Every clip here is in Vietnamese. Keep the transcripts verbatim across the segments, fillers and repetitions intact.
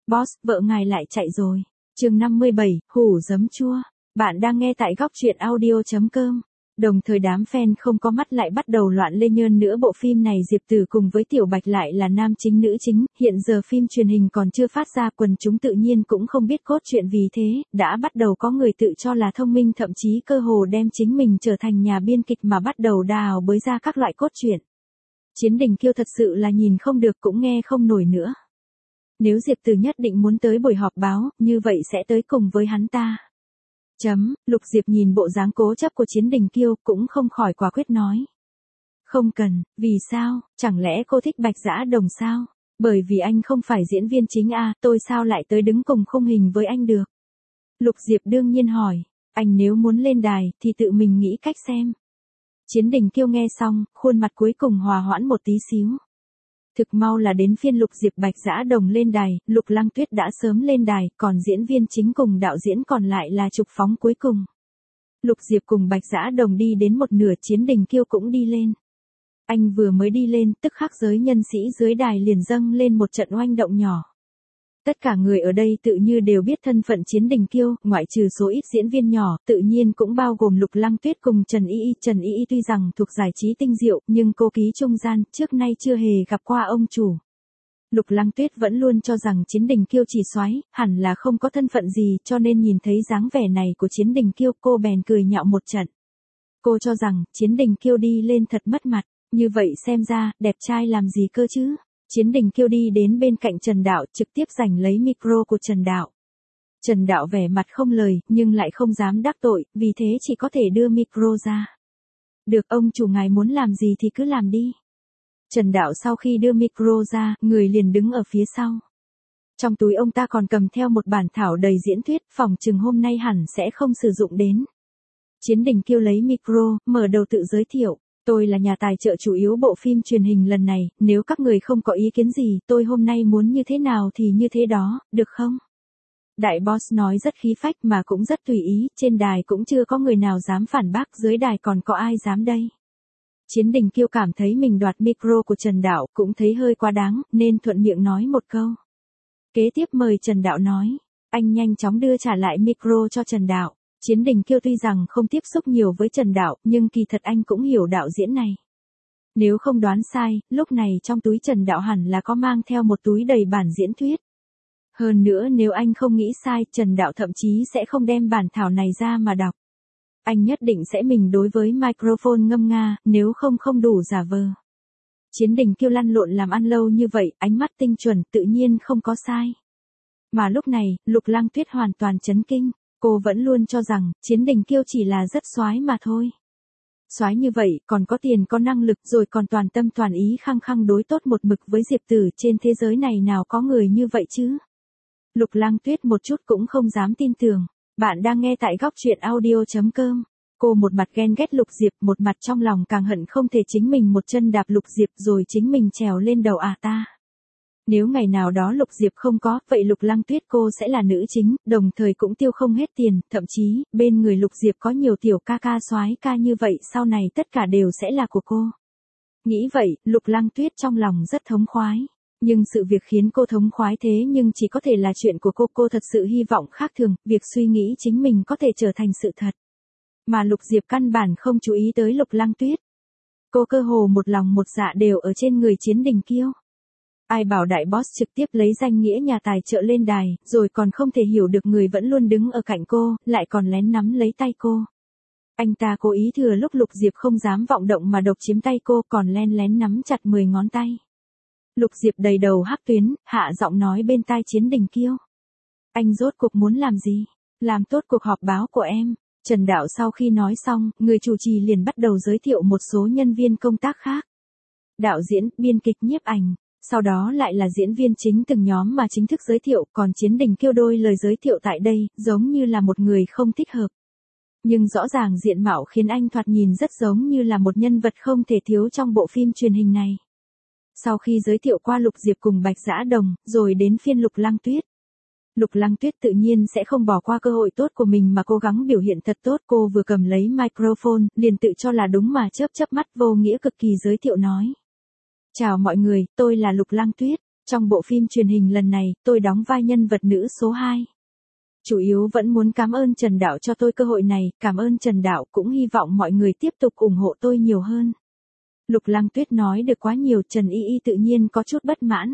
Boss, vợ ngài lại chạy rồi. Chương năm mươi bảy, hủ giấm chua. Bạn đang nghe tại góc truyện audio chấm com. Đồng thời đám fan không có mắt lại bắt đầu loạn lên nhơn nữa, bộ phim này Diệp Tử cùng với Tiểu Bạch lại là nam chính nữ chính, hiện giờ phim truyền hình còn chưa phát ra, quần chúng tự nhiên cũng không biết cốt truyện, vì thế, đã bắt đầu có người tự cho là thông minh, thậm chí cơ hồ đem chính mình trở thành nhà biên kịch mà bắt đầu đào bới ra các loại cốt truyện. Chiến Đình Kiêu thật sự là nhìn không được cũng nghe không nổi nữa. Nếu Diệp Tử nhất định muốn tới buổi họp báo, như vậy sẽ tới cùng với hắn ta. Chấm, Lục Diệp nhìn bộ dáng cố chấp của Chiến Đình Kiêu cũng không khỏi quả quyết nói. Không cần, vì sao, chẳng lẽ cô thích Bạch Dã Đồng sao? Bởi vì anh không phải diễn viên chính à, tôi sao lại tới đứng cùng khung hình với anh được? Lục Diệp đương nhiên hỏi, anh nếu muốn lên đài thì tự mình nghĩ cách xem. Chiến Đình Kiêu nghe xong, khuôn mặt cuối cùng hòa hoãn một tí xíu. Thực mau là đến phiên Lục Diệp Bạch Dã Đồng lên đài, Lục Lăng Tuyết đã sớm lên đài, còn diễn viên chính cùng đạo diễn còn lại là Trục Phóng cuối cùng. Lục Diệp cùng Bạch Dã Đồng đi đến một nửa, Chiến Đình Kiêu cũng đi lên. Anh vừa mới đi lên, tức khắc giới nhân sĩ dưới đài liền dâng lên một trận oanh động nhỏ. Tất cả người ở đây tự như đều biết thân phận Chiến Đình Kiêu, ngoại trừ số ít diễn viên nhỏ, tự nhiên cũng bao gồm Lục Lăng Tuyết cùng Trần Y Y. Trần Y Y tuy rằng thuộc giải trí tinh diệu, nhưng cô ký trung gian, trước nay chưa hề gặp qua ông chủ. Lục Lăng Tuyết vẫn luôn cho rằng Chiến Đình Kiêu chỉ soái, hẳn là không có thân phận gì, cho nên nhìn thấy dáng vẻ này của Chiến Đình Kiêu, cô bèn cười nhạo một trận. Cô cho rằng, Chiến Đình Kiêu đi lên thật mất mặt, như vậy xem ra, đẹp trai làm gì cơ chứ? Chiến Đình Kiêu đi đến bên cạnh Trần Đạo, trực tiếp giành lấy micro của Trần Đạo. Trần Đạo vẻ mặt không lời, nhưng lại không dám đắc tội, vì thế chỉ có thể đưa micro ra. Được, ông chủ ngài muốn làm gì thì cứ làm đi. Trần Đạo sau khi đưa micro ra, người liền đứng ở phía sau. Trong túi ông ta còn cầm theo một bản thảo đầy diễn thuyết, phòng chừng hôm nay hẳn sẽ không sử dụng đến. Chiến Đình Kiêu lấy micro, mở đầu tự giới thiệu. Tôi là nhà tài trợ chủ yếu bộ phim truyền hình lần này, nếu các người không có ý kiến gì, tôi hôm nay muốn như thế nào thì như thế đó, được không? Đại boss nói rất khí phách mà cũng rất tùy ý, trên đài cũng chưa có người nào dám phản bác, dưới đài còn có ai dám đây? Chiến Đình Kiêu cảm thấy mình đoạt micro của Trần Đạo cũng thấy hơi quá đáng, nên thuận miệng nói một câu. Kế tiếp mời Trần Đạo nói, anh nhanh chóng đưa trả lại micro cho Trần Đạo. Chiến Đình Kiêu tuy rằng không tiếp xúc nhiều với Trần Đạo, nhưng kỳ thật anh cũng hiểu đạo diễn này. Nếu không đoán sai, lúc này trong túi Trần Đạo hẳn là có mang theo một túi đầy bản diễn thuyết. Hơn nữa nếu anh không nghĩ sai, Trần Đạo thậm chí sẽ không đem bản thảo này ra mà đọc. Anh nhất định sẽ mình đối với microphone ngâm nga, nếu không không đủ giả vờ. Chiến Đình Kiêu lăn lộn làm ăn lâu như vậy, ánh mắt tinh chuẩn, tự nhiên không có sai. Mà lúc này, Lục Lăng Tuyết hoàn toàn chấn kinh. Cô vẫn luôn cho rằng, Chiến Đình Kiêu chỉ là rất soái mà thôi. Soái như vậy, còn có tiền có năng lực, rồi còn toàn tâm toàn ý khăng khăng đối tốt một mực với Diệp Tử, trên thế giới này nào có người như vậy chứ? Lục Lăng Tuyết một chút cũng không dám tin tưởng. Bạn đang nghe tại góc truyện audio chấm com. Cô một mặt ghen ghét Lục Diệp, một mặt trong lòng càng hận không thể chính mình một chân đạp Lục Diệp rồi chính mình trèo lên đầu à ta. Nếu ngày nào đó Lục Diệp không có, vậy Lục Lăng Tuyết cô sẽ là nữ chính, đồng thời cũng tiêu không hết tiền, thậm chí, bên người Lục Diệp có nhiều tiểu ca ca soái ca như vậy, sau này tất cả đều sẽ là của cô. Nghĩ vậy, Lục Lăng Tuyết trong lòng rất thống khoái. Nhưng sự việc khiến cô thống khoái thế nhưng chỉ có thể là chuyện của cô, cô thật sự hy vọng khác thường, việc suy nghĩ chính mình có thể trở thành sự thật. Mà Lục Diệp căn bản không chú ý tới Lục Lăng Tuyết. Cô cơ hồ một lòng một dạ đều ở trên người Chiến Đình Kiêu. Ai bảo đại boss trực tiếp lấy danh nghĩa nhà tài trợ lên đài, rồi còn không thể hiểu được người vẫn luôn đứng ở cạnh cô, lại còn lén nắm lấy tay cô. Anh ta cố ý thừa lúc Lục Diệp không dám vọng động mà độc chiếm tay cô, còn len lén nắm chặt mười ngón tay. Lục Diệp đầy đầu hắc tuyến, hạ giọng nói bên tai Chiến Đình Kiêu. Anh rốt cuộc muốn làm gì? Làm tốt cuộc họp báo của em. Trần Đạo sau khi nói xong, người chủ trì liền bắt đầu giới thiệu một số nhân viên công tác khác. Đạo diễn, biên kịch, nhiếp ảnh. Sau đó lại là diễn viên chính từng nhóm mà chính thức giới thiệu, còn Chiến Đình Kiêu đôi lời giới thiệu tại đây, giống như là một người không thích hợp. Nhưng rõ ràng diện mạo khiến anh thoạt nhìn rất giống như là một nhân vật không thể thiếu trong bộ phim truyền hình này. Sau khi giới thiệu qua Lục Diệp cùng Bạch Dã Đồng, rồi đến phiên Lục Lăng Tuyết. Lục Lăng Tuyết tự nhiên sẽ không bỏ qua cơ hội tốt của mình mà cố gắng biểu hiện thật tốt. Cô vừa cầm lấy microphone, liền tự cho là đúng mà chớp chớp mắt vô nghĩa cực kỳ giới thiệu nói. Chào mọi người, tôi là Lục Lăng Tuyết. Trong bộ phim truyền hình lần này, tôi đóng vai nhân vật nữ số hai. Chủ yếu vẫn muốn cảm ơn Trần Đạo cho tôi cơ hội này, cảm ơn Trần Đạo, cũng hy vọng mọi người tiếp tục ủng hộ tôi nhiều hơn. Lục Lăng Tuyết nói được quá nhiều, Trần Y Y tự nhiên có chút bất mãn.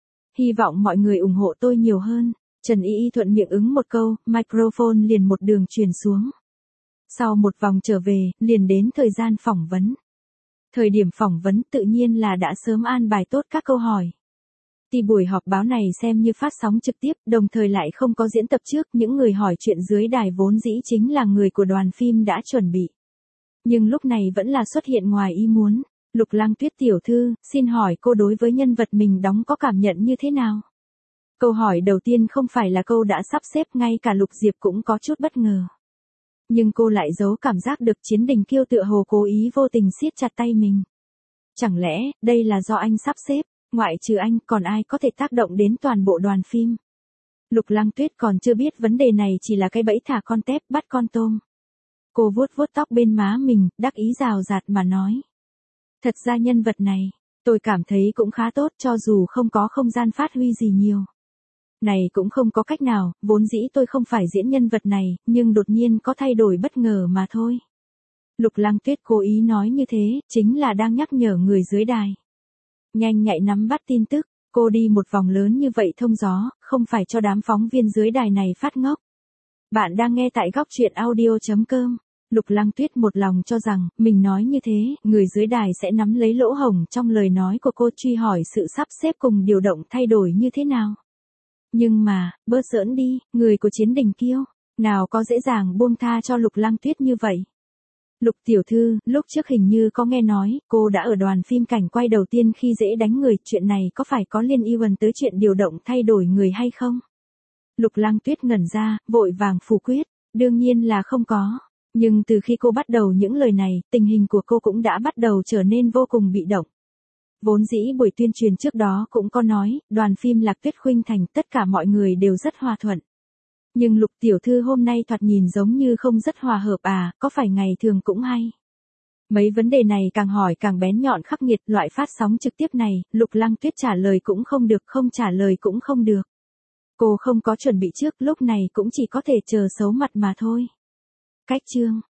Hy vọng mọi người ủng hộ tôi nhiều hơn. Trần Y Y thuận miệng ứng một câu, microphone liền một đường truyền xuống. Sau một vòng trở về, liền đến thời gian phỏng vấn. Thời điểm phỏng vấn tự nhiên là đã sớm an bài tốt các câu hỏi. Thì buổi họp báo này xem như phát sóng trực tiếp, đồng thời lại không có diễn tập trước, những người hỏi chuyện dưới đài vốn dĩ chính là người của đoàn phim đã chuẩn bị. Nhưng lúc này vẫn là xuất hiện ngoài ý muốn. Lục Lăng Tuyết tiểu thư, xin hỏi cô đối với nhân vật mình đóng có cảm nhận như thế nào? Câu hỏi đầu tiên không phải là câu đã sắp xếp, ngay cả Lục Diệp cũng có chút bất ngờ. Nhưng cô lại giấu cảm giác được Chiến Đình Kiêu tựa hồ cố ý vô tình siết chặt tay mình. Chẳng lẽ, đây là do anh sắp xếp, ngoại trừ anh còn ai có thể tác động đến toàn bộ đoàn phim? Lục Lăng Tuyết còn chưa biết vấn đề này chỉ là cái bẫy thả con tép bắt con tôm. Cô vuốt vuốt tóc bên má mình, đắc ý rào rạt mà nói. Thật ra nhân vật này, tôi cảm thấy cũng khá tốt cho dù không có không gian phát huy gì nhiều. Này cũng không có cách nào, vốn dĩ tôi không phải diễn nhân vật này, nhưng đột nhiên có thay đổi bất ngờ mà thôi. Lục Lăng Tuyết cố ý nói như thế, chính là đang nhắc nhở người dưới đài. Nhanh nhạy nắm bắt tin tức, cô đi một vòng lớn như vậy thông gió, không phải cho đám phóng viên dưới đài này phát ngốc. Bạn đang nghe tại góc truyện audio chấm com. Lục Lăng Tuyết một lòng cho rằng, mình nói như thế, người dưới đài sẽ nắm lấy lỗ hổng trong lời nói của cô, truy hỏi sự sắp xếp cùng điều động thay đổi như thế nào. Nhưng mà, bớt giỡn đi, người của Chiến Đình Kiêu, nào có dễ dàng buông tha cho Lục Lăng Tuyết như vậy. Lục tiểu thư, lúc trước hình như có nghe nói, cô đã ở đoàn phim cảnh quay đầu tiên khi dễ đánh người, chuyện này có phải có liên quan tới chuyện điều động thay đổi người hay không? Lục Lăng Tuyết ngẩn ra, vội vàng phủ quyết, đương nhiên là không có. Nhưng từ khi cô bắt đầu những lời này, tình hình của cô cũng đã bắt đầu trở nên vô cùng bị động. Vốn dĩ buổi tuyên truyền trước đó cũng có nói, đoàn phim Lạc Tuyết Khuynh Thành tất cả mọi người đều rất hòa thuận. Nhưng Lục tiểu thư hôm nay thoạt nhìn giống như không rất hòa hợp à, có phải ngày thường cũng hay. Mấy vấn đề này càng hỏi càng bén nhọn khắc nghiệt, loại phát sóng trực tiếp này, Lục Lăng Tuyết trả lời cũng không được, không trả lời cũng không được. Cô không có chuẩn bị trước, lúc này cũng chỉ có thể chờ xấu mặt mà thôi. Cách chương